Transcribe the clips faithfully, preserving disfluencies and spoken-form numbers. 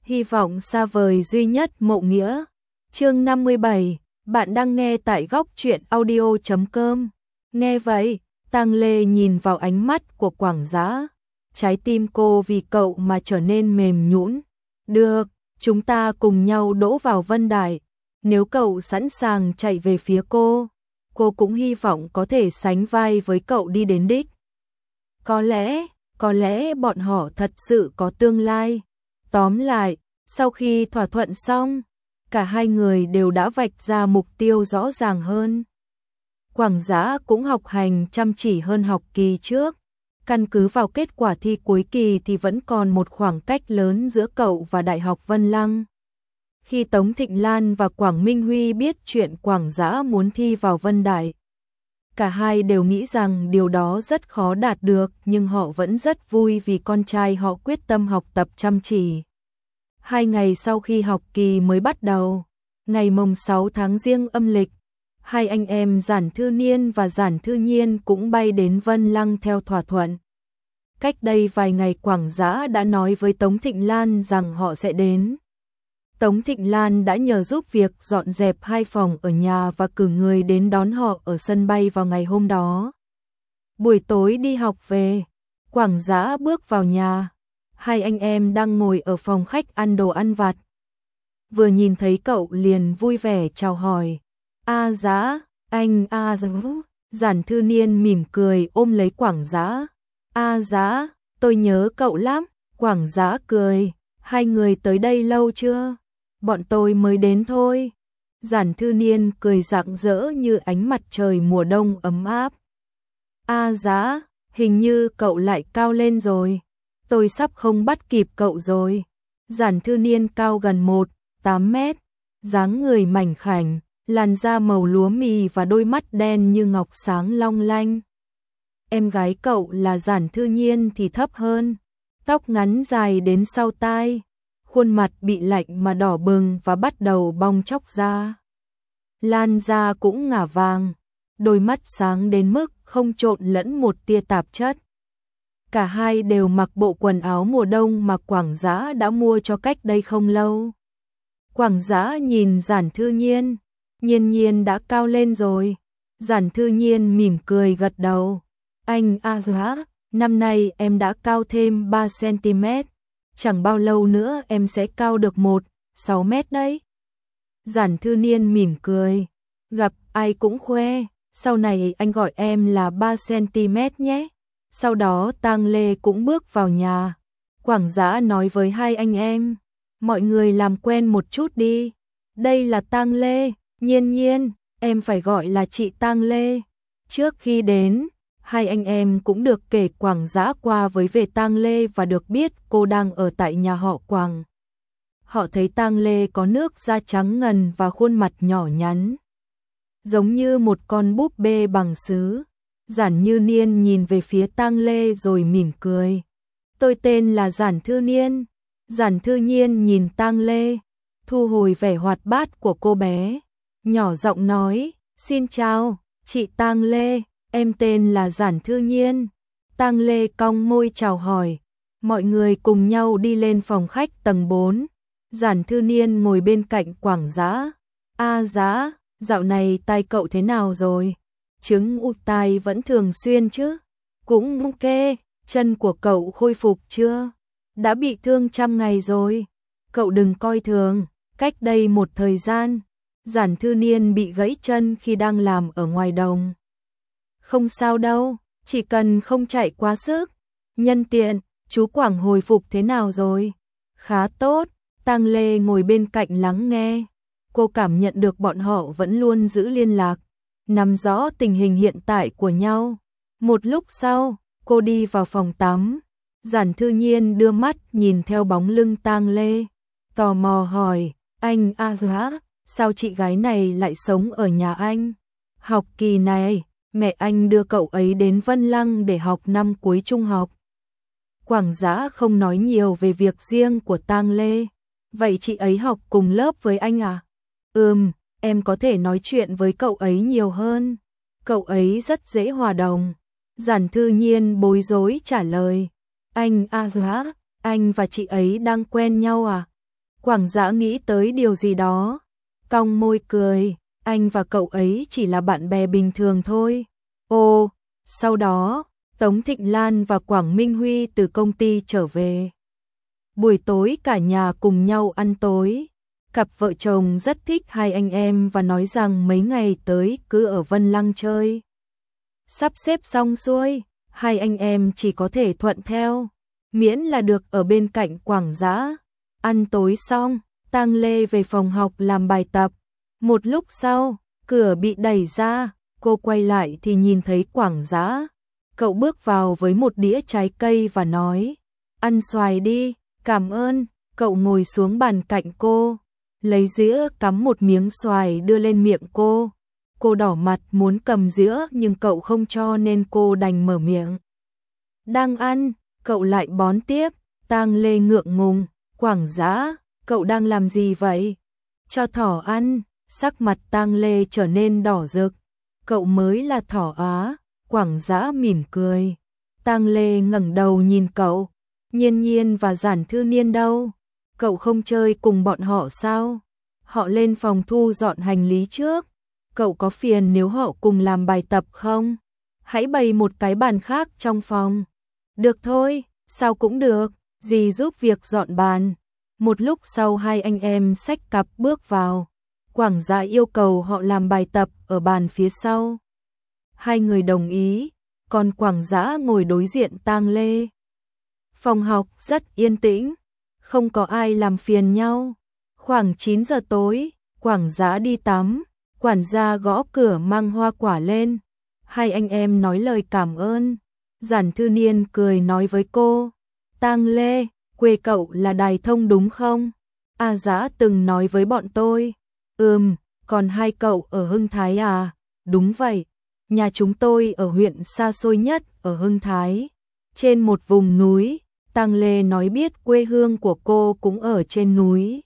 Hy vọng xa vời duy nhất Mộ Nghĩa. Chương năm mươi bảy, bạn đang nghe tại góc truyện audio chấm com. Nghe vậy, Tang Lê nhìn vào ánh mắt của Quảng Dã, trái tim cô vì cậu mà trở nên mềm nhũn. Được, chúng ta cùng nhau đỗ vào Vân Đại. Nếu cậu sẵn sàng chạy về phía cô, cô cũng hy vọng có thể sánh vai với cậu đi đến đích. Có lẽ, có lẽ bọn họ thật sự có tương lai. Tóm lại, sau khi thỏa thuận xong, cả hai người đều đã vạch ra mục tiêu rõ ràng hơn. Quảng Dã cũng học hành chăm chỉ hơn học kỳ trước. Căn cứ vào kết quả thi cuối kỳ thì vẫn còn một khoảng cách lớn giữa cậu và Đại học Vân Lăng. Khi Tống Thịnh Lan và Quảng Minh Huy biết chuyện Quảng Dã muốn thi vào Vân Đại, cả hai đều nghĩ rằng điều đó rất khó đạt được, nhưng họ vẫn rất vui vì con trai họ quyết tâm học tập chăm chỉ. Hai ngày sau khi học kỳ mới bắt đầu, ngày mồng sáu tháng Giêng âm lịch, hai anh em Giản Thư Niên và Giản Thư Nhiên cũng bay đến Vân Lăng theo thỏa thuận. Cách đây vài ngày Quảng Dã đã nói với Tống Thịnh Lan rằng họ sẽ đến. Tống Thịnh Lan đã nhờ giúp việc dọn dẹp hai phòng ở nhà và cử người đến đón họ ở sân bay vào ngày hôm đó. Buổi tối đi học về, Quảng Dã bước vào nhà. Hai anh em đang ngồi ở phòng khách ăn đồ ăn vặt. Vừa nhìn thấy cậu liền vui vẻ chào hỏi. A Dã, anh A Dã. Giản Thư Niên mỉm cười ôm lấy Quảng Dã. A Dã, tôi nhớ cậu lắm. Quảng Dã cười. Hai người tới đây lâu chưa? Bọn tôi mới đến thôi. Giản Thư Niên cười rạng rỡ như ánh mặt trời mùa đông ấm áp. A Dã, hình như cậu lại cao lên rồi. Tôi sắp không bắt kịp cậu rồi. Giản Thư Niên cao gần một phẩy tám mét, dáng người mảnh khảnh, làn da màu lúa mì và đôi mắt đen như ngọc sáng long lanh. Em gái cậu là Giản Thư Nhiên thì thấp hơn, tóc ngắn dài đến sau tai, khuôn mặt bị lạnh mà đỏ bừng và bắt đầu bong tróc ra. Lan da cũng ngả vàng, đôi mắt sáng đến mức không trộn lẫn một tia tạp chất. Cả hai đều mặc bộ quần áo mùa đông mà Quảng Dã đã mua cho cách đây không lâu. Quảng Dã nhìn Giản Thư Nhiên, Nhiên Nhiên đã cao lên rồi. Giản Thư Nhiên mỉm cười gật đầu. Anh A Dã, năm nay em đã cao thêm ba xăng-ti-mét, chẳng bao lâu nữa em sẽ cao được một phẩy sáu mét đấy. Giản Thư Niên mỉm cười, gặp ai cũng khoe, sau này anh gọi em là ba xăng-ti-mét nhé. Sau đó Tang Lê cũng bước vào nhà. Quảng Dã nói với hai anh em, mọi người làm quen một chút đi. Đây là Tang Lê, Nhiên Nhiên, em phải gọi là chị Tang Lê. Trước khi đến, hai anh em cũng được kể Quảng Dã qua với về Tang Lê và được biết cô đang ở tại nhà họ Quảng. Họ thấy Tang Lê có nước da trắng ngần và khuôn mặt nhỏ nhắn, giống như một con búp bê bằng sứ. Giản Như Niên nhìn về phía Tang Lê rồi mỉm cười. Tôi tên là Giản Thư Niên. Giản Thư Nhiên nhìn Tang Lê, thu hồi vẻ hoạt bát của cô bé, nhỏ giọng nói, xin chào, chị Tang Lê, em tên là Giản Thư Nhiên. Tang Lê cong môi chào hỏi, mọi người cùng nhau đi lên phòng khách tầng bốn. Giản Thư Niên ngồi bên cạnh Quảng Dã. A Dã, dạo này tai cậu thế nào rồi? Chứng ù tai vẫn thường xuyên chứ? Cũng ok, chân của cậu khôi phục chưa? Đã bị thương trăm ngày rồi. Cậu đừng coi thường, cách đây một thời gian, Giản Thư Niên bị gãy chân khi đang làm ở ngoài đồng. Không sao đâu, chỉ cần không chạy quá sức. Nhân tiện, chú Quảng hồi phục thế nào rồi? Khá tốt, Tang Lê ngồi bên cạnh lắng nghe. Cô cảm nhận được bọn họ vẫn luôn giữ liên lạc, nắm rõ tình hình hiện tại của nhau. Một lúc sau, cô đi vào phòng tắm. Giản Thư Nhiên đưa mắt nhìn theo bóng lưng Tang Lê, tò mò hỏi, anh A Dã, sao chị gái này lại sống ở nhà anh? Học kỳ này, mẹ anh đưa cậu ấy đến Vân Lăng để học năm cuối trung học. Quảng Dã không nói nhiều về việc riêng của Tang Lê. Vậy chị ấy học cùng lớp với anh à? Ừm, em có thể nói chuyện với cậu ấy nhiều hơn. Cậu ấy rất dễ hòa đồng. Giản Thư Nhiên bối rối trả lời. Anh A Dã, anh và chị ấy đang quen nhau à? Quảng Dã nghĩ tới điều gì đó, cong môi cười, anh và cậu ấy chỉ là bạn bè bình thường thôi. Ồ, sau đó, Tống Thịnh Lan và Quảng Minh Huy từ công ty trở về. Buổi tối cả nhà cùng nhau ăn tối. Cặp vợ chồng rất thích hai anh em và nói rằng mấy ngày tới cứ ở Vân Lăng chơi. Sắp xếp xong xuôi, hai anh em chỉ có thể thuận theo, miễn là được ở bên cạnh Quảng Dã. Ăn tối xong, Tang Lê về phòng học làm bài tập. Một lúc sau, cửa bị đẩy ra, cô quay lại thì nhìn thấy Quảng Dã. Cậu bước vào với một đĩa trái cây và nói, ăn xoài đi, cảm ơn. Cậu ngồi xuống bàn cạnh cô, lấy dĩa cắm một miếng xoài đưa lên miệng cô. Cô đỏ mặt muốn cầm dĩa nhưng cậu không cho nên cô đành mở miệng. Đang ăn, cậu lại bón tiếp. Tang Lê ngượng ngùng, Quảng Dã, cậu đang làm gì vậy? Cho thỏ ăn. Sắc mặt Tang Lê trở nên đỏ rực. Cậu mới là thỏ á. Quảng Dã mỉm cười. Tang Lê ngẩng đầu nhìn cậu. Nhiên Nhiên và Giản Thư Niên đâu? Cậu không chơi cùng bọn họ sao? Họ lên phòng thu dọn hành lý trước. Cậu có phiền nếu họ cùng làm bài tập không? Hãy bày một cái bàn khác trong phòng. Được thôi, sao cũng được, dì giúp việc dọn bàn. Một lúc sau hai anh em xách cặp bước vào. Quảng Dã yêu cầu họ làm bài tập ở bàn phía sau. Hai người đồng ý, còn Quảng Dã ngồi đối diện Tang Lê. Phòng học rất yên tĩnh, không có ai làm phiền nhau. Khoảng chín giờ tối, Quảng Dã đi tắm, quản gia gõ cửa mang hoa quả lên. Hai anh em nói lời cảm ơn. Giản Thư Niên cười nói với cô, Tang Lê, quê cậu là Đài Thông đúng không? A Dã từng nói với bọn tôi. Ừm, còn hai cậu ở Hưng Thái à? Đúng vậy, nhà chúng tôi ở huyện xa xôi nhất ở Hưng Thái, trên một vùng núi. Tang Lê nói biết quê hương của cô cũng ở trên núi.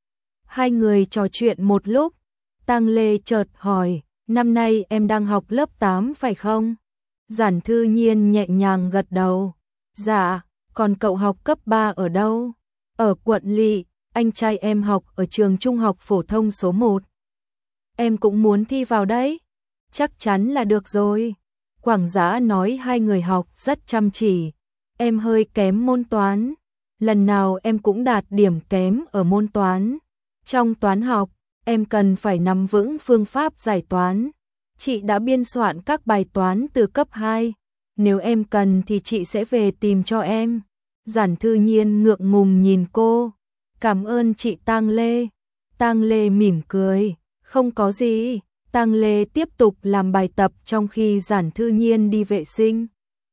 Hai người trò chuyện một lúc, Tang Lê chợt hỏi, năm nay em đang học lớp tám phải không? Giản Thư Nhiên nhẹ nhàng gật đầu. Dạ, còn cậu học cấp ba ở đâu? Ở quận Lỵ, anh trai em học ở trường trung học phổ thông số một. Em cũng muốn thi vào đấy. Chắc chắn là được rồi. Quảng Dã nói hai người học rất chăm chỉ. Em hơi kém môn toán. Lần nào em cũng đạt điểm kém ở môn toán. Trong toán học, em cần phải nắm vững phương pháp giải toán. Chị đã biên soạn các bài toán từ cấp hai. Nếu em cần thì chị sẽ về tìm cho em. Giản Thư Nhiên ngượng ngùng nhìn cô. Cảm ơn chị Tang Lê. Tang Lê mỉm cười. Không có gì. Tang Lê tiếp tục làm bài tập trong khi Giản Thư Nhiên đi vệ sinh.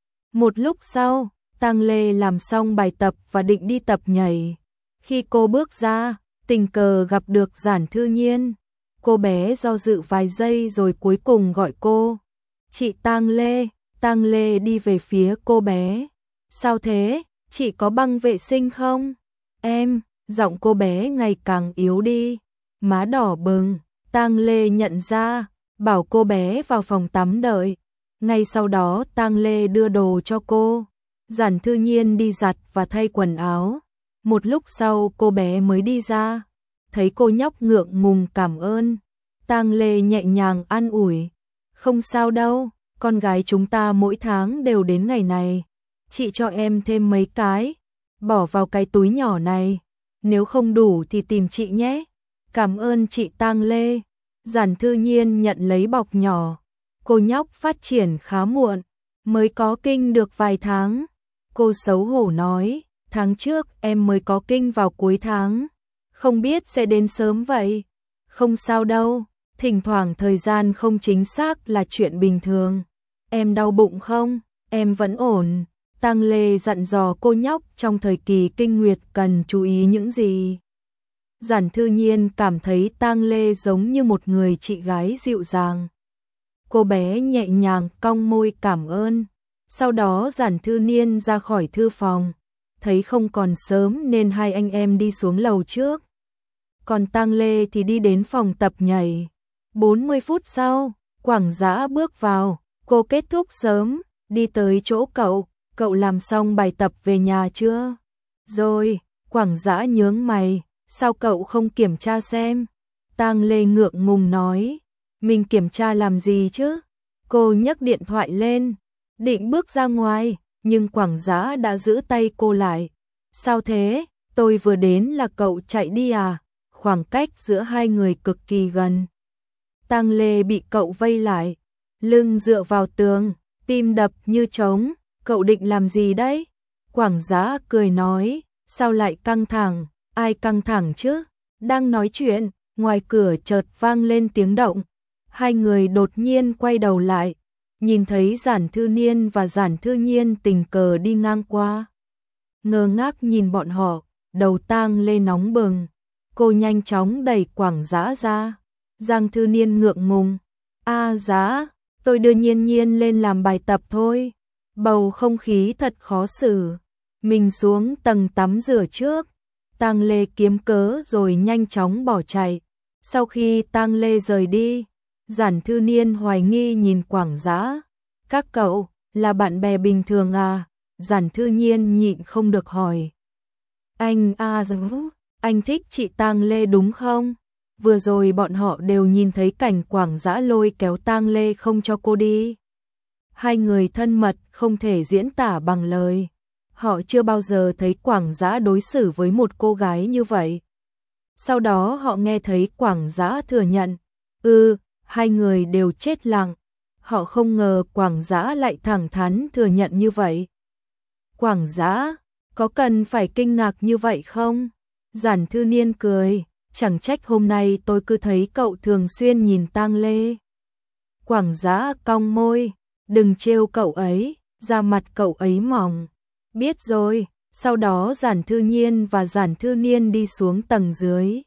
Một lúc sau, Tang Lê làm xong bài tập và định đi tập nhảy. Khi cô bước ra, tình cờ gặp được Giản Thư Nhiên. Cô bé do dự vài giây rồi cuối cùng gọi cô. Chị Tang Lê. Tang Lê đi về phía cô bé. Sao thế? Chị có băng vệ sinh không? Em, giọng cô bé ngày càng yếu đi. Má đỏ bừng. Tang Lê nhận ra, bảo cô bé vào phòng tắm đợi. Ngay sau đó Tang Lê đưa đồ cho cô. Giản Thư Nhiên đi giặt và thay quần áo. Một lúc sau cô bé mới đi ra. Thấy cô nhóc ngượng ngùng cảm ơn. Tang Lê nhẹ nhàng an ủi. Không sao đâu, con gái chúng ta mỗi tháng đều đến ngày này. Chị cho em thêm mấy cái. Bỏ vào cái túi nhỏ này. Nếu không đủ thì tìm chị nhé. Cảm ơn chị Tang Lê. Giản Thư Nhiên nhận lấy bọc nhỏ. Cô nhóc phát triển khá muộn, mới có kinh được vài tháng. Cô xấu hổ nói, tháng trước em mới có kinh vào cuối tháng. Không biết sẽ đến sớm vậy. Không sao đâu, thỉnh thoảng thời gian không chính xác là chuyện bình thường. Em đau bụng không? Em vẫn ổn. Tang Lê dặn dò cô nhóc trong thời kỳ kinh nguyệt cần chú ý những gì. Giản Thư Nhiên cảm thấy Tang Lê giống như một người chị gái dịu dàng. Cô bé nhẹ nhàng cong môi cảm ơn. Sau đó Giản Thư Niên ra khỏi thư phòng. Thấy không còn sớm nên hai anh em đi xuống lầu trước. Còn Tang Lê thì đi đến phòng tập nhảy. bốn mươi phút sau, Quảng Dã bước vào. Cô kết thúc sớm, đi tới chỗ cậu. Cậu làm xong bài tập về nhà chưa? Rồi, Quảng Dã nhướng mày. sao cậu không kiểm tra xem? Tang Lê ngượng ngùng nói, mình kiểm tra làm gì chứ? Cô nhấc điện thoại lên, định bước ra ngoài, nhưng Quảng Giá đã giữ tay cô lại. Sao thế? Tôi vừa đến là cậu chạy đi à? Khoảng cách giữa hai người cực kỳ gần. Tang Lê bị cậu vây lại, lưng dựa vào tường, tim đập như trống. Cậu định làm gì đấy? Quảng Giá cười nói, sao lại căng thẳng? Ai căng thẳng chứ? Đang nói chuyện, ngoài cửa chợt vang lên tiếng động. Hai người đột nhiên quay đầu lại, nhìn thấy Giản Thư Niên và Giản Thư Nhiên tình cờ đi ngang qua. Ngơ ngác nhìn bọn họ, đầu Tang Lê nóng bừng. Cô nhanh chóng đẩy Quảng Giá ra. Giang Thư Niên ngượng ngùng, "A Giá, tôi đưa Nhiên Nhiên lên làm bài tập thôi." Bầu không khí thật khó xử. Mình xuống tầng tắm rửa trước. Tang Lê kiếm cớ rồi nhanh chóng bỏ chạy. Sau khi Tang Lê rời đi, Giản Thư Niên hoài nghi nhìn Quảng Giá. "Các cậu là bạn bè bình thường à?" Giản Thư Nhiên nhịn không được hỏi. "Anh a anh thích chị Tang Lê đúng không?" Vừa rồi bọn họ đều nhìn thấy cảnh Quảng Giá lôi kéo Tang Lê không cho cô đi. Hai người thân mật không thể diễn tả bằng lời. Họ chưa bao giờ thấy Quảng Giá đối xử với một cô gái như vậy. Sau đó họ nghe thấy Quảng Giá thừa nhận. Ừ, hai người đều chết lặng. Họ không ngờ Quảng Giá lại thẳng thắn thừa nhận như vậy. "Quảng Giá, có cần phải kinh ngạc như vậy không?" Giản Thư Niên cười, "Chẳng trách hôm nay tôi cứ thấy cậu thường xuyên nhìn Tang Lê." Quảng Giá cong môi, "Đừng trêu cậu ấy, da mặt cậu ấy mỏng." "Biết rồi." Sau đó Giản Thư Nhiên và Giản Thư Niên đi xuống tầng dưới.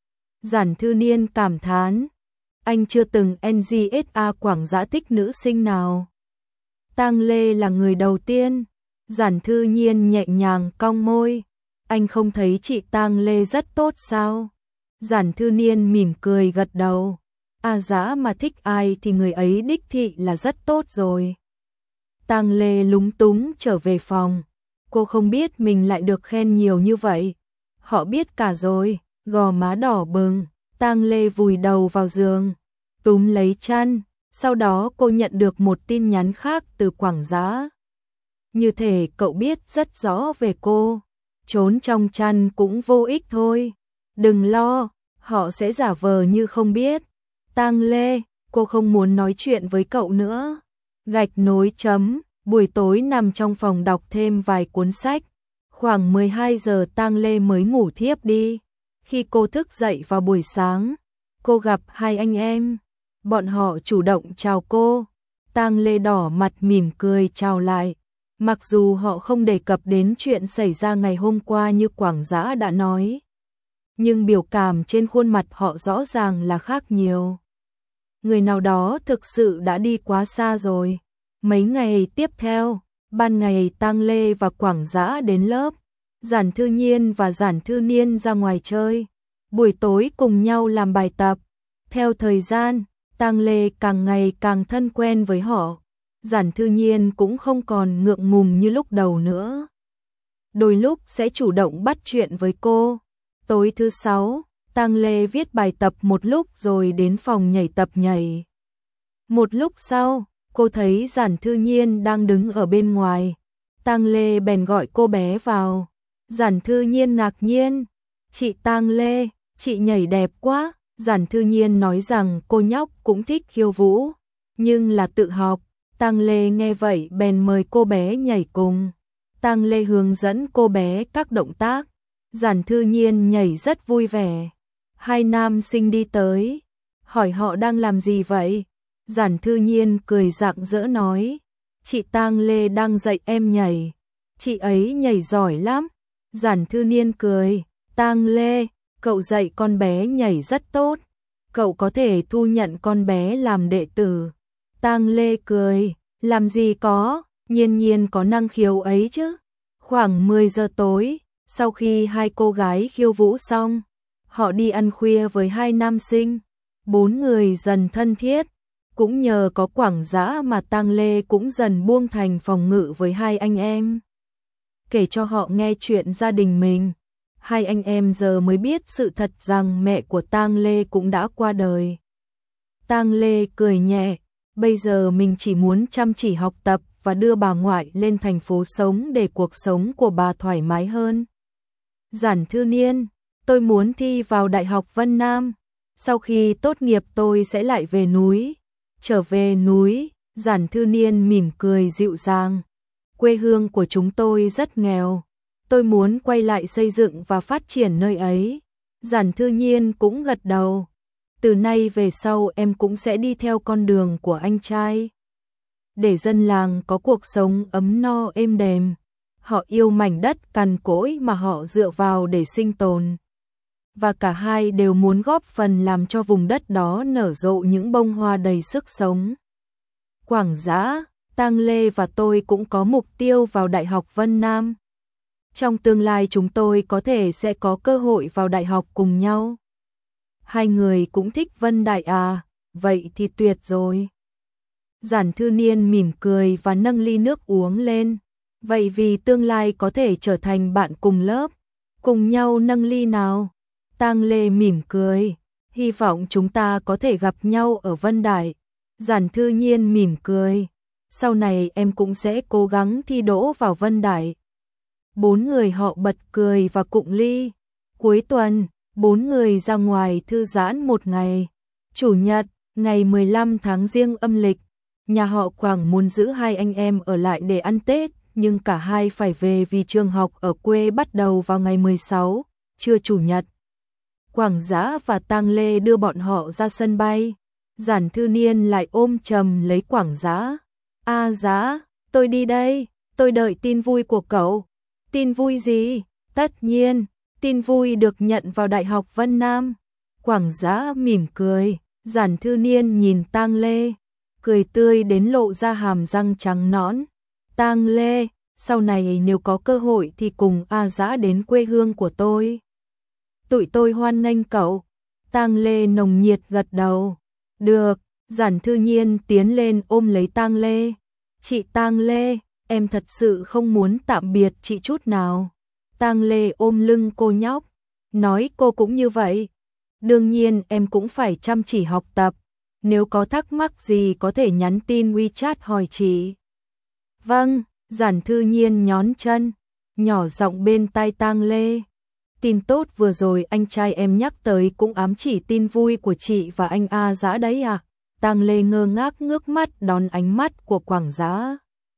Giản Thư Niên cảm thán, "Anh chưa từng en giê ét a Quảng Giá thích nữ sinh nào." Tang Lê là người đầu tiên. Giản Thư Nhiên nhẹ nhàng cong môi, "Anh không thấy chị Tang Lê rất tốt sao?" Giản Thư Niên mỉm cười gật đầu, "A Giá mà thích ai thì người ấy đích thị là rất tốt rồi." Tang Lê lúng túng trở về phòng. Cô không biết mình lại được khen nhiều như vậy. Họ biết cả rồi, gò má đỏ bừng. Tang Lê vùi đầu vào giường, túm lấy chăn. Sau đó cô nhận được một tin nhắn khác từ Quảng Giá. Như thể cậu biết rất rõ về cô. Trốn trong chăn cũng vô ích thôi. Đừng lo, họ sẽ giả vờ như không biết. Tang Lê, cô không muốn nói chuyện với cậu nữa. Gạch nối chấm, buổi tối nằm trong phòng đọc thêm vài cuốn sách. Khoảng mười hai giờ Tang Lê mới ngủ thiếp đi. Khi cô thức dậy vào buổi sáng, cô gặp hai anh em. Bọn họ chủ động chào cô. Tang Lê đỏ mặt mỉm cười chào lại. Mặc dù họ không đề cập đến chuyện xảy ra ngày hôm qua như Quảng Giá đã nói, nhưng biểu cảm trên khuôn mặt họ rõ ràng là khác nhiều. Người nào đó thực sự đã đi quá xa rồi. Mấy ngày tiếp theo, ban ngày Tang Lê và Quảng Giá đến lớp, Giản Thư Nhiên và Giản Thư Niên ra ngoài chơi, buổi tối cùng nhau làm bài tập. Theo thời gian, Tang Lê càng ngày càng thân quen với họ. Giản Thư Nhiên cũng không còn ngượng ngùng như lúc đầu nữa. Đôi lúc sẽ chủ động bắt chuyện với cô. Tối thứ sáu, Tang Lê viết bài tập một lúc rồi đến phòng nhảy tập nhảy. Một lúc sau, cô thấy Giản Thư Nhiên đang đứng ở bên ngoài. Tang Lê bèn gọi cô bé vào. Giản Thư Nhiên ngạc nhiên, "Chị Tang Lê, chị nhảy đẹp quá." Giản Thư Nhiên nói rằng cô nhóc cũng thích khiêu vũ, nhưng là tự học. Tang Lê nghe vậy bèn mời cô bé nhảy cùng. Tang Lê hướng dẫn cô bé các động tác. Giản Thư Nhiên nhảy rất vui vẻ. Hai nam sinh đi tới, hỏi họ đang làm gì vậy. Giản Thư Nhiên cười rạng rỡ nói, "Chị Tang Lê đang dạy em nhảy. Chị ấy nhảy giỏi lắm." Giản Thư Niên cười, "Tang Lê, cậu dạy con bé nhảy rất tốt. Cậu có thể thu nhận con bé làm đệ tử." Tang Lê cười, "Làm gì có, Nhiên Nhiên có năng khiếu ấy chứ." Khoảng mười giờ tối, sau khi hai cô gái khiêu vũ xong, họ đi ăn khuya với hai nam sinh. Bốn người dần thân thiết, cũng nhờ có Quảng Giá mà Tang Lê cũng dần buông thành phòng ngự với hai anh em. Kể cho họ nghe chuyện gia đình mình. Hai anh em giờ mới biết sự thật rằng mẹ của Tang Lê cũng đã qua đời. Tang Lê cười nhẹ, bây giờ mình chỉ muốn chăm chỉ học tập và đưa bà ngoại lên thành phố sống để cuộc sống của bà thoải mái hơn. Giản Thư Niên, tôi muốn thi vào Đại học Vân Nam. Sau khi tốt nghiệp tôi sẽ lại về núi. Trở về núi, Giản Thư Niên mỉm cười dịu dàng. Quê hương của chúng tôi rất nghèo. Tôi muốn quay lại xây dựng và phát triển nơi ấy. Giản Thư Nhiên cũng gật đầu. Từ nay về sau em cũng sẽ đi theo con đường của anh trai. Để dân làng có cuộc sống ấm no êm đềm. Họ yêu mảnh đất cằn cỗi mà họ dựa vào để sinh tồn. Và cả hai đều muốn góp phần làm cho vùng đất đó nở rộ những bông hoa đầy sức sống. Quảng Dã, Tang Lê và tôi cũng có mục tiêu vào Đại học Vân Nam. Trong tương lai chúng tôi có thể sẽ có cơ hội vào đại học cùng nhau. Hai người cũng thích Vân Đại à, vậy thì tuyệt rồi. Giản Thư Niên mỉm cười và nâng ly nước uống lên. Vậy vì tương lai có thể trở thành bạn cùng lớp, cùng nhau nâng ly nào. Tang Lê mỉm cười, hy vọng chúng ta có thể gặp nhau ở Vân Đại. Giản Thư Nhiên mỉm cười, sau này em cũng sẽ cố gắng thi đỗ vào Vân Đại. Bốn người họ bật cười và cụng ly. Cuối tuần, bốn người ra ngoài thư giãn một ngày. Chủ nhật, ngày mười lăm tháng Giêng âm lịch, nhà họ Quảng muốn giữ hai anh em ở lại để ăn Tết, nhưng cả hai phải về vì trường học ở quê bắt đầu vào ngày mười sáu, trưa chủ nhật. Quảng Dã và Tang Lê đưa bọn họ ra sân bay. Giản Thư Niên lại ôm chầm lấy Quảng Dã. A Dã, tôi đi đây, tôi đợi tin vui của cậu. Tin vui gì? Tất nhiên, tin vui được nhận vào Đại học Vân Nam. Quảng Dã mỉm cười, Giản Thư Niên nhìn Tang Lê, cười tươi đến lộ ra hàm răng trắng nõn. Tang Lê, sau này nếu có cơ hội thì cùng A Dã đến quê hương của tôi. Tụi tôi hoan nghênh cậu. Tang Lê nồng nhiệt gật đầu. Được, Giản Thư Nhiên tiến lên ôm lấy Tang Lê. Chị Tang Lê, em thật sự không muốn tạm biệt chị chút nào. Tang Lê ôm lưng cô nhóc, nói cô cũng như vậy. Đương nhiên em cũng phải chăm chỉ học tập. Nếu có thắc mắc gì có thể nhắn tin WeChat hỏi chị. Vâng, Giản Thư Nhiên nhón chân, nhỏ giọng bên tai Tang Lê. Tin tốt vừa rồi anh trai em nhắc tới cũng ám chỉ tin vui của chị và anh A Dã đấy à? Tang Lê ngơ ngác ngước mắt đón ánh mắt của Quảng Dã.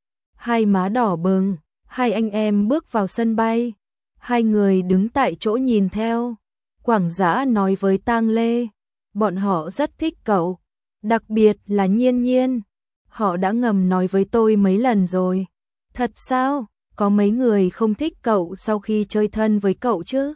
Hai má đỏ bừng, hai anh em bước vào sân bay. Hai người đứng tại chỗ nhìn theo. Quảng Dã nói với Tang Lê, bọn họ rất thích cậu, đặc biệt là Nhiên Nhiên. Họ đã ngầm nói với tôi mấy lần rồi. Thật sao? Có mấy người không thích cậu sau khi chơi thân với cậu chứ?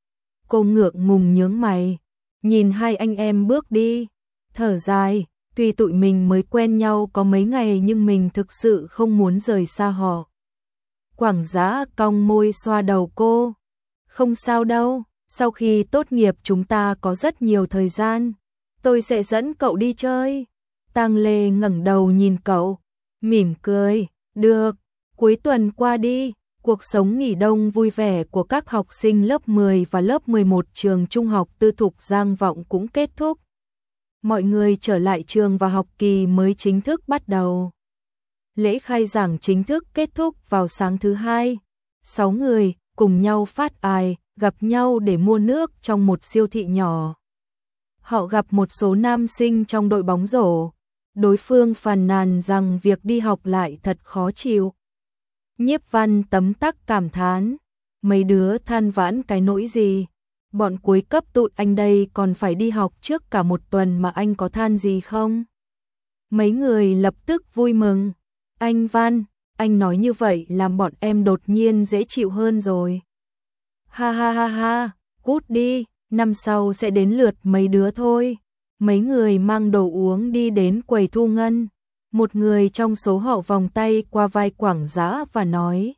Cô ngượng ngùng nhướng mày, nhìn hai anh em bước đi, thở dài, tuy tụi mình mới quen nhau có mấy ngày nhưng mình thực sự không muốn rời xa họ. Quảng Dã cong môi xoa đầu cô, không sao đâu, sau khi tốt nghiệp chúng ta có rất nhiều thời gian, tôi sẽ dẫn cậu đi chơi. Tang Lê ngẩng đầu nhìn cậu, mỉm cười, được. Cuối tuần qua đi, cuộc sống nghỉ đông vui vẻ của các học sinh lớp mười và lớp mười một trường trung học tư thục Giang Vọng cũng kết thúc. Mọi người trở lại trường và học kỳ mới chính thức bắt đầu. Lễ khai giảng chính thức kết thúc vào sáng thứ hai. Sáu người cùng nhau phát ai, gặp nhau để mua nước trong một siêu thị nhỏ. Họ gặp một số nam sinh trong đội bóng rổ. Đối phương phàn nàn rằng việc đi học lại thật khó chịu. Nhiếp Văn tấm tắc cảm thán, mấy đứa than vãn cái nỗi gì, bọn cuối cấp tụi anh đây còn phải đi học trước cả một tuần mà anh có than gì không? Mấy người lập tức vui mừng, anh Văn, anh nói như vậy làm bọn em đột nhiên dễ chịu hơn rồi. Ha ha ha ha, cút đi, năm sau sẽ đến lượt mấy đứa thôi. Mấy người mang đồ uống đi đến quầy thu ngân. Một người trong số họ vòng tay qua vai Quảng Dã và nói: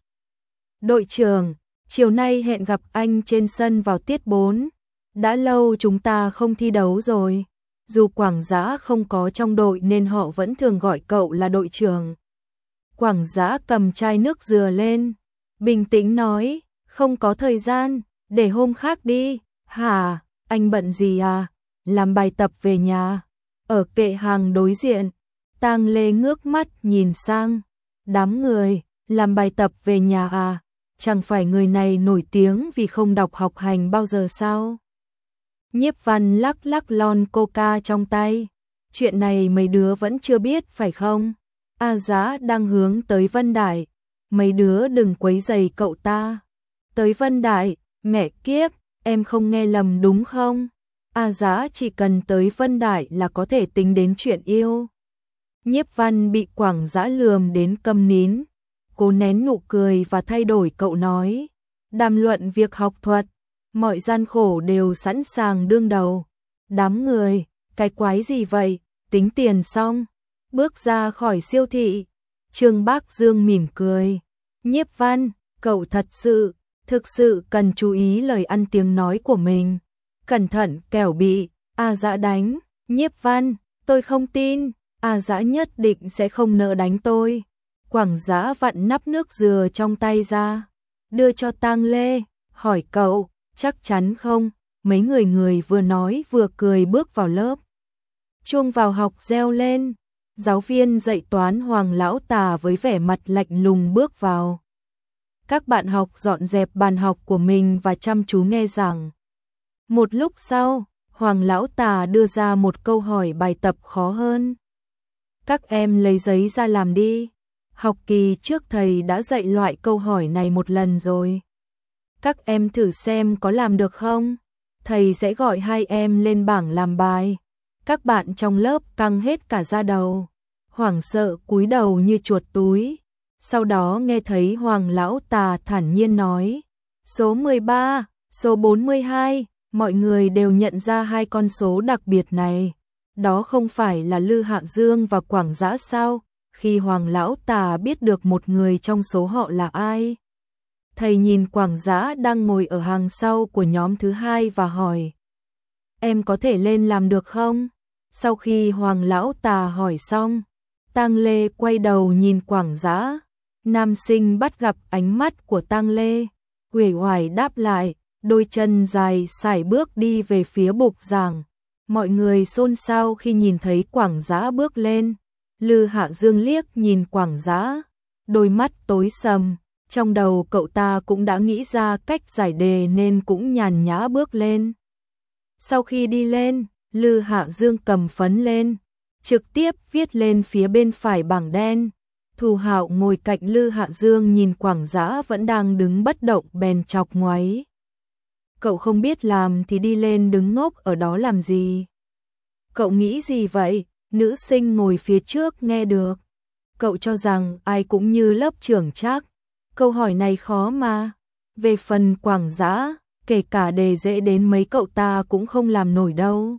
Đội trưởng, chiều nay hẹn gặp anh trên sân vào tiết bốn. Đã lâu chúng ta không thi đấu rồi. Dù Quảng Dã không có trong đội nên họ vẫn thường gọi cậu là đội trưởng. Quảng Dã cầm chai nước dừa lên, bình tĩnh nói: Không có thời gian, Để hôm khác đi. Hả, anh bận gì à? Làm bài tập về nhà. Ở kệ hàng đối diện, Tang Lê ngước mắt nhìn sang. Đám người, làm bài tập về nhà à? Chẳng phải người này nổi tiếng vì không đọc học hành bao giờ sao? Nhiếp Văn lắc lắc lon coca trong tay. Chuyện này mấy đứa vẫn chưa biết phải không? A Dã đang hướng tới Vân Đại. Mấy đứa đừng quấy rầy cậu ta. Tới Vân Đại, mẹ kiếp, em không nghe lầm đúng không? A Dã chỉ cần tới Vân Đại là có thể tính đến chuyện yêu. Nhiếp Văn bị Quảng Dã lườm đến câm nín, cố nén nụ cười và thay đổi cậu nói. Đàm luận việc học thuật, mọi gian khổ đều sẵn sàng đương đầu. Đám người, cái quái gì vậy, tính tiền xong, bước ra khỏi siêu thị. Trương Bác Dương mỉm cười. Nhiếp Văn, cậu thật sự, thực sự cần chú ý lời ăn tiếng nói của mình. Cẩn thận kẻo bị A Dã đánh. Nhiếp Văn, tôi không tin, A Dã nhất định sẽ không nỡ đánh tôi. Quảng Dã vặn nắp nước dừa trong tay ra, đưa cho Tang Lê, hỏi cậu, chắc chắn không? Mấy người người vừa nói vừa cười bước vào lớp. Chuông vào học reo lên, giáo viên dạy toán Hoàng Lão Tà với vẻ mặt lạnh lùng bước vào. Các bạn học dọn dẹp bàn học của mình và chăm chú nghe giảng. Một lúc sau, Hoàng Lão Tà đưa ra một câu hỏi bài tập khó hơn. Các em lấy giấy ra làm đi. Học kỳ trước thầy đã dạy loại câu hỏi này một lần rồi. Các em thử xem có làm được không? Thầy sẽ gọi hai em lên bảng làm bài. Các bạn trong lớp căng hết cả da đầu, hoảng sợ cúi đầu như chuột túi. Sau đó nghe thấy Hoàng Lão Tà thản nhiên nói, số mười ba, số bốn mươi hai, mọi người đều nhận ra hai con số đặc biệt này. Đó không phải là Lư Hạ Dương và Quảng Dã sao? Khi Hoàng Lão Tà biết được một người trong số họ là ai, thầy nhìn Quảng Dã đang ngồi ở hàng sau của nhóm thứ hai và hỏi, em có thể lên làm được không? Sau khi Hoàng Lão Tà hỏi xong, Tang Lê quay đầu nhìn Quảng Dã. Nam sinh bắt gặp ánh mắt của Tang Lê, uể oải đáp lại, đôi chân dài sải bước đi về phía bục giảng. Mọi người xôn xao khi nhìn thấy Quảng Dã bước lên. Lư Hạ Dương liếc nhìn Quảng Dã, đôi mắt tối sầm, trong đầu cậu ta cũng đã nghĩ ra cách giải đề nên cũng nhàn nhã bước lên. Sau khi đi lên, Lư Hạ Dương cầm phấn lên, trực tiếp viết lên phía bên phải bảng đen. Thù Hạo ngồi cạnh Lư Hạ Dương nhìn Quảng Dã vẫn đang đứng bất động bèn chọc ngoáy. Cậu không biết làm thì đi lên đứng ngốc ở đó làm gì? Cậu nghĩ gì vậy? Nữ sinh ngồi phía trước nghe được. Cậu cho rằng ai cũng như lớp trưởng chắc. Câu hỏi này khó mà. Về phần Quảng Dã, kể cả đề dễ đến mấy cậu ta cũng không làm nổi đâu.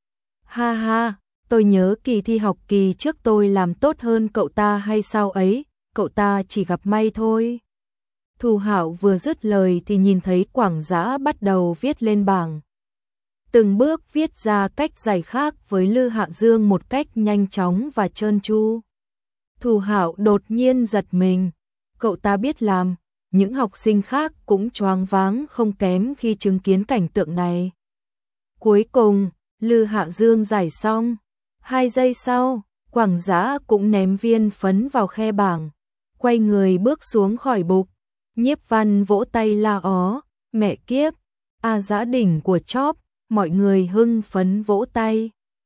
Ha ha, tôi nhớ kỳ thi học kỳ trước tôi làm tốt hơn cậu ta hay sao ấy, cậu ta chỉ gặp may thôi. Thù Hạo vừa dứt lời thì nhìn thấy Quảng Dã bắt đầu viết lên bảng. Từng bước viết ra cách giải khác với Lư Hạ Dương một cách nhanh chóng và trơn tru. Thù Hạo đột nhiên giật mình, cậu ta biết làm, những học sinh khác cũng choáng váng không kém khi chứng kiến cảnh tượng này. Cuối cùng, Lư Hạ Dương giải xong, hai giây sau, Quảng Dã cũng ném viên phấn vào khe bảng, quay người bước xuống khỏi bục. Nhiếp Văn vỗ tay la ó, mẹ kiếp, A Dã đỉnh của chóp. Mọi người hưng phấn vỗ tay.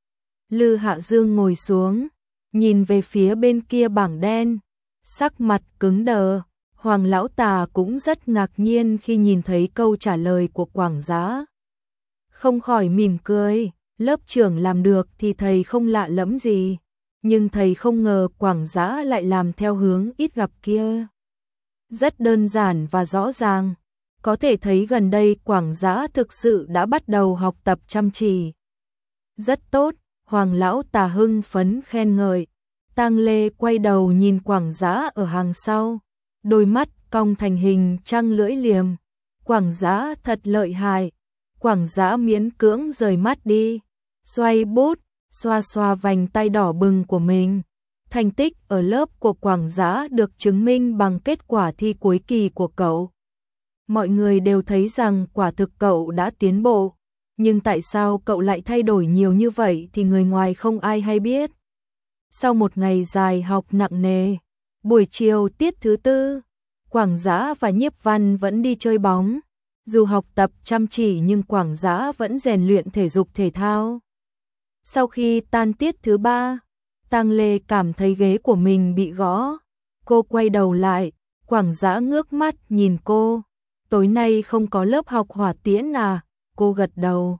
Lư Hạ Dương ngồi xuống, nhìn về phía bên kia bảng đen, sắc mặt cứng đờ. Hoàng Lão Tà cũng rất ngạc nhiên khi nhìn thấy câu trả lời của Quảng Dã. Không khỏi mỉm cười, lớp trưởng làm được thì thầy không lạ lẫm gì, nhưng thầy không ngờ Quảng Dã lại làm theo hướng ít gặp kia. Rất đơn giản và rõ ràng. Có thể thấy gần đây Quảng Dã thực sự đã bắt đầu học tập chăm chỉ. Rất tốt, Hoàng Lão Tà hưng phấn khen ngợi. Tang Lê quay đầu nhìn Quảng Dã ở hàng sau, đôi mắt cong thành hình trăng lưỡi liềm. Quảng Dã thật lợi hại. Quảng Dã miễn cưỡng rời mắt đi, xoay bút, xoa xoa vành tay đỏ bừng của mình. Thành tích ở lớp của Quảng Dã được chứng minh bằng kết quả thi cuối kỳ của cậu. Mọi người đều thấy rằng quả thực cậu đã tiến bộ, nhưng tại sao cậu lại thay đổi nhiều như vậy thì người ngoài không ai hay biết. Sau một ngày dài học nặng nề, buổi chiều tiết thứ tư, Quảng Dã và Nhiếp Văn vẫn đi chơi bóng. Dù học tập chăm chỉ nhưng Quảng Dã vẫn rèn luyện thể dục thể thao. Sau khi tan tiết thứ ba, Tang Lê cảm thấy ghế của mình bị gõ. Cô quay đầu lại, Quảng Dã ngước mắt nhìn cô. Tối nay không có lớp học hỏa tiễn à? Cô gật đầu.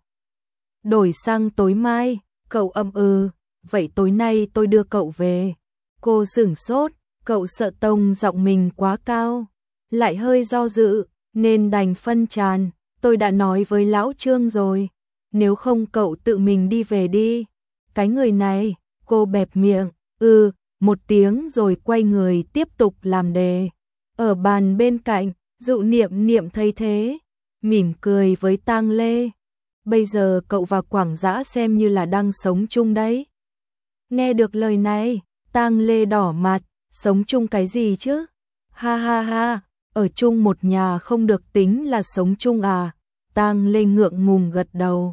Đổi sang tối mai, cậu ậm ừ, vậy tối nay tôi đưa cậu về. Cô sửng sốt, cậu sợ tông giọng mình quá cao, lại hơi do dự, nên đành phân tràn. Tôi đã nói với lão Trương rồi, nếu không cậu tự mình đi về đi. Cái người này, cô bẹp miệng, ừ, một tiếng rồi quay người tiếp tục làm đề. Ở bàn bên cạnh, Dụ Niệm Niệm thấy thế, mỉm cười với Tang Lê. Bây giờ cậu và Quảng Dã xem như là đang sống chung đấy. Nghe được lời này, Tang Lê đỏ mặt, sống chung cái gì chứ? Ha ha ha, ở chung một nhà không được tính là sống chung à? Tang Lê ngượng ngùng gật đầu.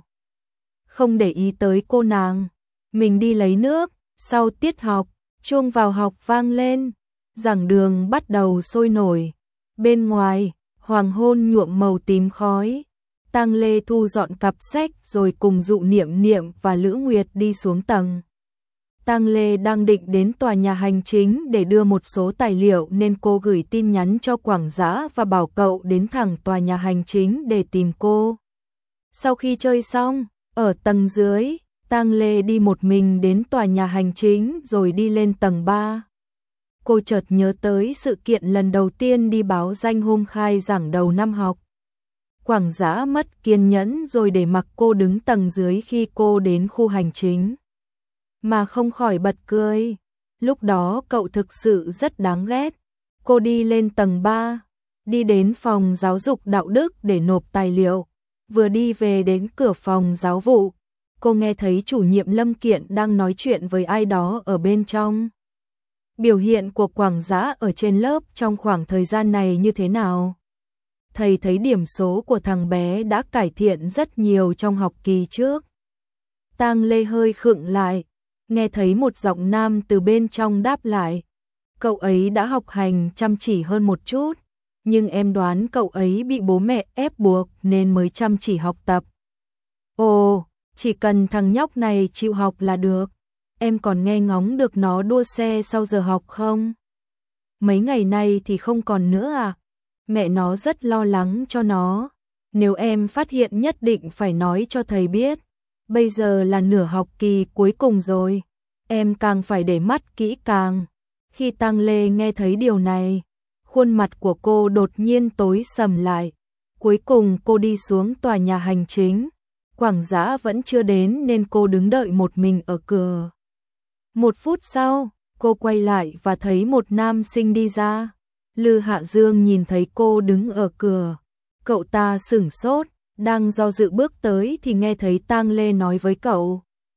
Không để ý tới cô nàng, mình đi lấy nước. Sau tiết học, chuông vào học vang lên, giảng đường bắt đầu sôi nổi. Bên ngoài, hoàng hôn nhuộm màu tím khói. Tang Lê thu dọn cặp sách rồi cùng Dụ Niệm Niệm và Lữ Nguyệt đi xuống tầng. Tang Lê đang định đến tòa nhà hành chính để đưa một số tài liệu nên cô gửi tin nhắn cho Quảng Dã và bảo cậu đến thẳng tòa nhà hành chính để tìm cô. Sau khi chơi xong, ở tầng dưới, Tang Lê đi một mình đến tòa nhà hành chính rồi đi lên tầng ba. Cô chợt nhớ tới sự kiện lần đầu tiên đi báo danh hôm khai giảng đầu năm học. Quảng Dã mất kiên nhẫn rồi để mặc cô đứng tầng dưới khi cô đến khu hành chính. Mà không khỏi bật cười. Lúc đó cậu thực sự rất đáng ghét. Cô đi lên tầng ba, đi đến phòng giáo dục đạo đức để nộp tài liệu. Vừa đi về đến cửa phòng giáo vụ, cô nghe thấy chủ nhiệm Lâm Kiện đang nói chuyện với ai đó ở bên trong. Biểu hiện của Quảng Dã ở trên lớp trong khoảng thời gian này như thế nào? Thầy thấy điểm số của thằng bé đã cải thiện rất nhiều trong học kỳ trước. Tang Lê hơi khựng lại, nghe thấy một giọng nam từ bên trong đáp lại. Cậu ấy đã học hành chăm chỉ hơn một chút, nhưng em đoán cậu ấy bị bố mẹ ép buộc nên mới chăm chỉ học tập. Ồ, chỉ cần thằng nhóc này chịu học là được. Em còn nghe ngóng được nó đua xe sau giờ học không? Mấy ngày nay thì không còn nữa à? Mẹ nó rất lo lắng cho nó. Nếu em phát hiện nhất định phải nói cho thầy biết. Bây giờ là nửa học kỳ cuối cùng rồi. Em càng phải để mắt kỹ càng. Khi Tang Lê nghe thấy điều này, khuôn mặt của cô đột nhiên tối sầm lại. Cuối cùng cô đi xuống tòa nhà hành chính. Quảng Dã vẫn chưa đến nên cô đứng đợi một mình ở cửa. Một phút sau, cô quay lại và thấy một nam sinh đi ra. Lư Hạ Dương nhìn thấy cô đứng ở cửa. Cậu ta sửng sốt, đang do dự bước tới thì nghe thấy Tang Lê nói với cậu.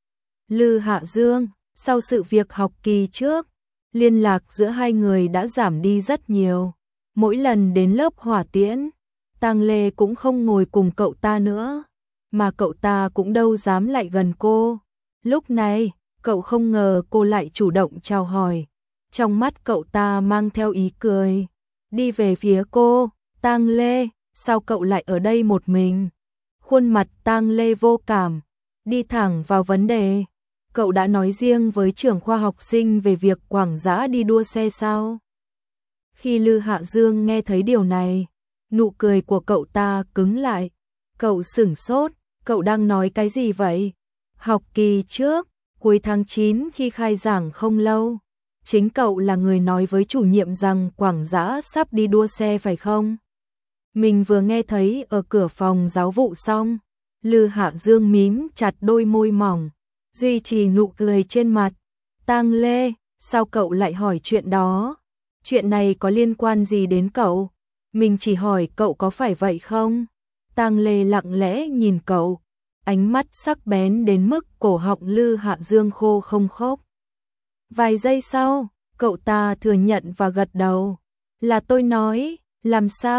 Lư Hạ Dương, sau sự việc học kỳ trước, liên lạc giữa hai người đã giảm đi rất nhiều. Mỗi lần đến lớp hỏa tiễn, Tang Lê cũng không ngồi cùng cậu ta nữa, mà cậu ta cũng đâu dám lại gần cô. Lúc này, cậu không ngờ cô lại chủ động chào hỏi. Trong mắt cậu ta mang theo ý cười. Đi về phía cô, Tang Lê, sao cậu lại ở đây một mình? Khuôn mặt Tang Lê vô cảm, đi thẳng vào vấn đề. Cậu đã nói riêng với trưởng khoa học sinh về việc Quảng Dã đi đua xe sao? Khi Lư Hạ Dương nghe thấy điều này, nụ cười của cậu ta cứng lại. Cậu sửng sốt, cậu đang nói cái gì vậy? Học kỳ trước, cuối tháng chín khi khai giảng không lâu, chính cậu là người nói với chủ nhiệm rằng Quảng Dã sắp đi đua xe phải không? Mình vừa nghe thấy ở cửa phòng giáo vụ xong. Lư Hạ Dương mím chặt đôi môi mỏng, duy trì nụ cười trên mặt. Tang Lê, sao cậu lại hỏi chuyện đó? Chuyện này có liên quan gì đến cậu? Mình chỉ hỏi cậu có phải vậy không? Tang Lê lặng lẽ nhìn cậu, ánh mắt sắc bén đến mức cổ họng Lư Hạ Dương khô không khốc. Vài giây sau, cậu ta thừa nhận và gật đầu. Là tôi nói, làm sao?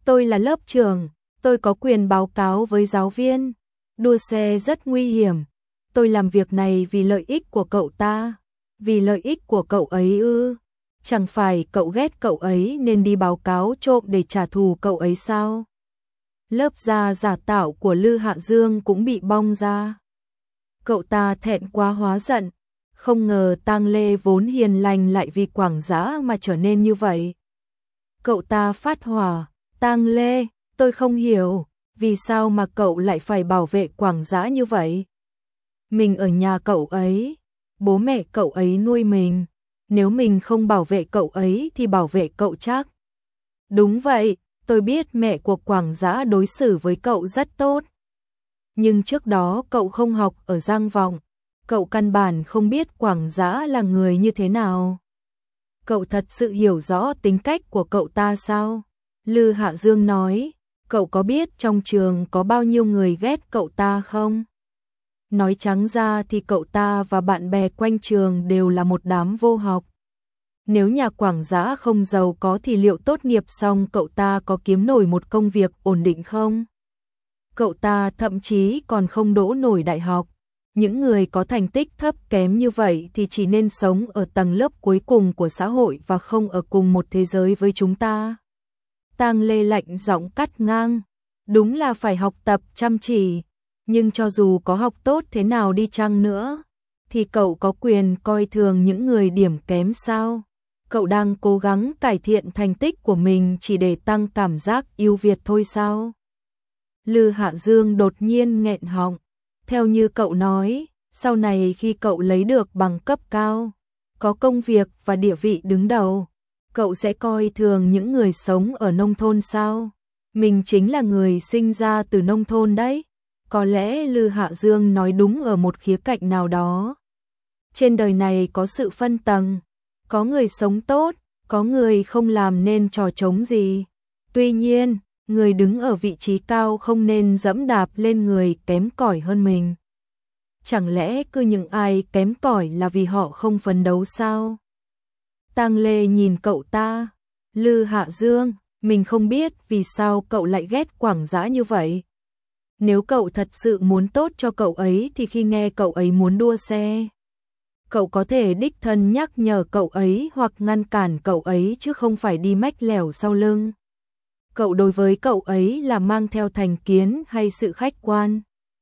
Tôi là lớp trưởng, tôi có quyền báo cáo với giáo viên. Đua xe rất nguy hiểm. Tôi làm việc này vì lợi ích của cậu ta. Vì lợi ích của cậu ấy ư? Chẳng phải cậu ghét cậu ấy nên đi báo cáo trộm để trả thù cậu ấy sao? Lớp da giả tạo của Lư Hạ Dương cũng bị bong ra. Cậu ta thẹn quá hóa giận. Không ngờ Tang Lê vốn hiền lành lại vì Quảng Dã mà trở nên như vậy. Cậu ta phát hỏa. Tang Lê, tôi không hiểu, vì sao mà cậu lại phải bảo vệ Quảng Dã như vậy? Mình ở nhà cậu ấy, bố mẹ cậu ấy nuôi mình, nếu mình không bảo vệ cậu ấy thì bảo vệ cậu chắc. Đúng vậy, tôi biết mẹ của Quảng Dã đối xử với cậu rất tốt. Nhưng trước đó cậu không học ở Giang Vọng, cậu căn bản không biết Quảng Dã là người như thế nào. Cậu thật sự hiểu rõ tính cách của cậu ta sao? Lư Hạ Dương nói, cậu có biết trong trường có bao nhiêu người ghét cậu ta không? Nói trắng ra thì cậu ta và bạn bè quanh trường đều là một đám vô học. Nếu nhà Quảng Dã không giàu có thì liệu tốt nghiệp xong cậu ta có kiếm nổi một công việc ổn định không? Cậu ta thậm chí còn không đỗ nổi đại học. Những người có thành tích thấp kém như vậy thì chỉ nên sống ở tầng lớp cuối cùng của xã hội và không ở cùng một thế giới với chúng ta. Tang Lê lạnh giọng cắt ngang, đúng là phải học tập chăm chỉ, nhưng cho dù có học tốt thế nào đi chăng nữa, thì cậu có quyền coi thường những người điểm kém sao? Cậu đang cố gắng cải thiện thành tích của mình chỉ để tăng cảm giác ưu việt thôi sao? Lư Hạ Dương đột nhiên nghẹn họng, theo như cậu nói, sau này khi cậu lấy được bằng cấp cao, có công việc và địa vị đứng đầu, cậu sẽ coi thường những người sống ở nông thôn sao? Mình chính là người sinh ra từ nông thôn đấy. Có lẽ Lư Hạ Dương nói đúng ở một khía cạnh nào đó. Trên đời này có sự phân tầng, có người sống tốt, có người không làm nên trò trống gì. Tuy nhiên, người đứng ở vị trí cao không nên dẫm đạp lên người kém cỏi hơn mình. Chẳng lẽ cứ những ai kém cỏi là vì họ không phấn đấu sao? Tang Lê nhìn cậu ta, Lư Hạ Dương, mình không biết vì sao cậu lại ghét Quảng Dã như vậy. Nếu cậu thật sự muốn tốt cho cậu ấy thì khi nghe cậu ấy muốn đua xe, cậu có thể đích thân nhắc nhở cậu ấy hoặc ngăn cản cậu ấy chứ không phải đi mách lẻo sau lưng. Cậu đối với cậu ấy là mang theo thành kiến hay sự khách quan?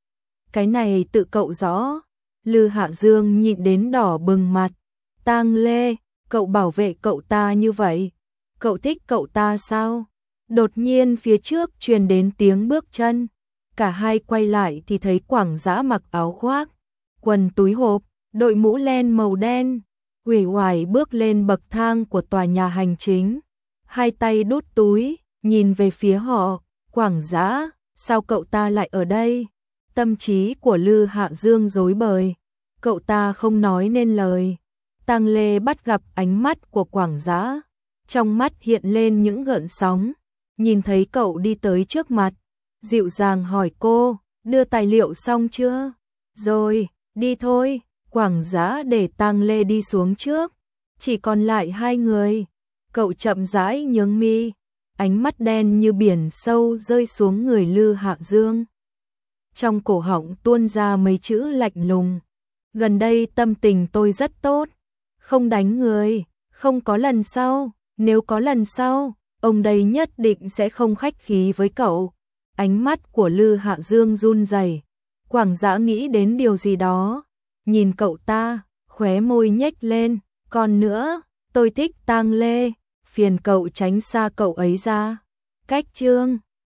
Cái này tự cậu rõ. Lư Hạ Dương nhịn đến đỏ bừng mặt. Tang Lê, cậu bảo vệ cậu ta như vậy, cậu thích cậu ta sao? Đột nhiên phía trước truyền đến tiếng bước chân. Cả hai quay lại thì thấy Quảng Dã mặc áo khoác, quần túi hộp, đội mũ len màu đen, uể oải bước lên bậc thang của tòa nhà hành chính, hai tay đút túi, nhìn về phía họ. Quảng Dã, sao cậu ta lại ở đây? Tâm trí của Lư Hạ Dương rối bời, cậu ta không nói nên lời. Tang Lê bắt gặp ánh mắt của Quảng Dã, trong mắt hiện lên những gợn sóng, nhìn thấy cậu đi tới trước mặt, dịu dàng hỏi cô, đưa tài liệu xong chưa? Rồi, đi thôi. Quảng Dã để Tang Lê đi xuống trước, chỉ còn lại hai người. Cậu chậm rãi nhướng mi, ánh mắt đen như biển sâu rơi xuống người Lư Hạ Dương. Trong cổ họng tuôn ra mấy chữ lạnh lùng. Gần đây tâm tình tôi rất tốt, không đánh người, không có lần sau, nếu có lần sau, ông đây nhất định sẽ không khách khí với cậu. Ánh mắt của Lư Hạ Dương run rẩy. Quảng Dã nghĩ đến điều gì đó, nhìn cậu ta, khóe môi nhếch lên, còn nữa, tôi thích Tang Lê, phiền cậu tránh xa cậu ấy ra. Cách chương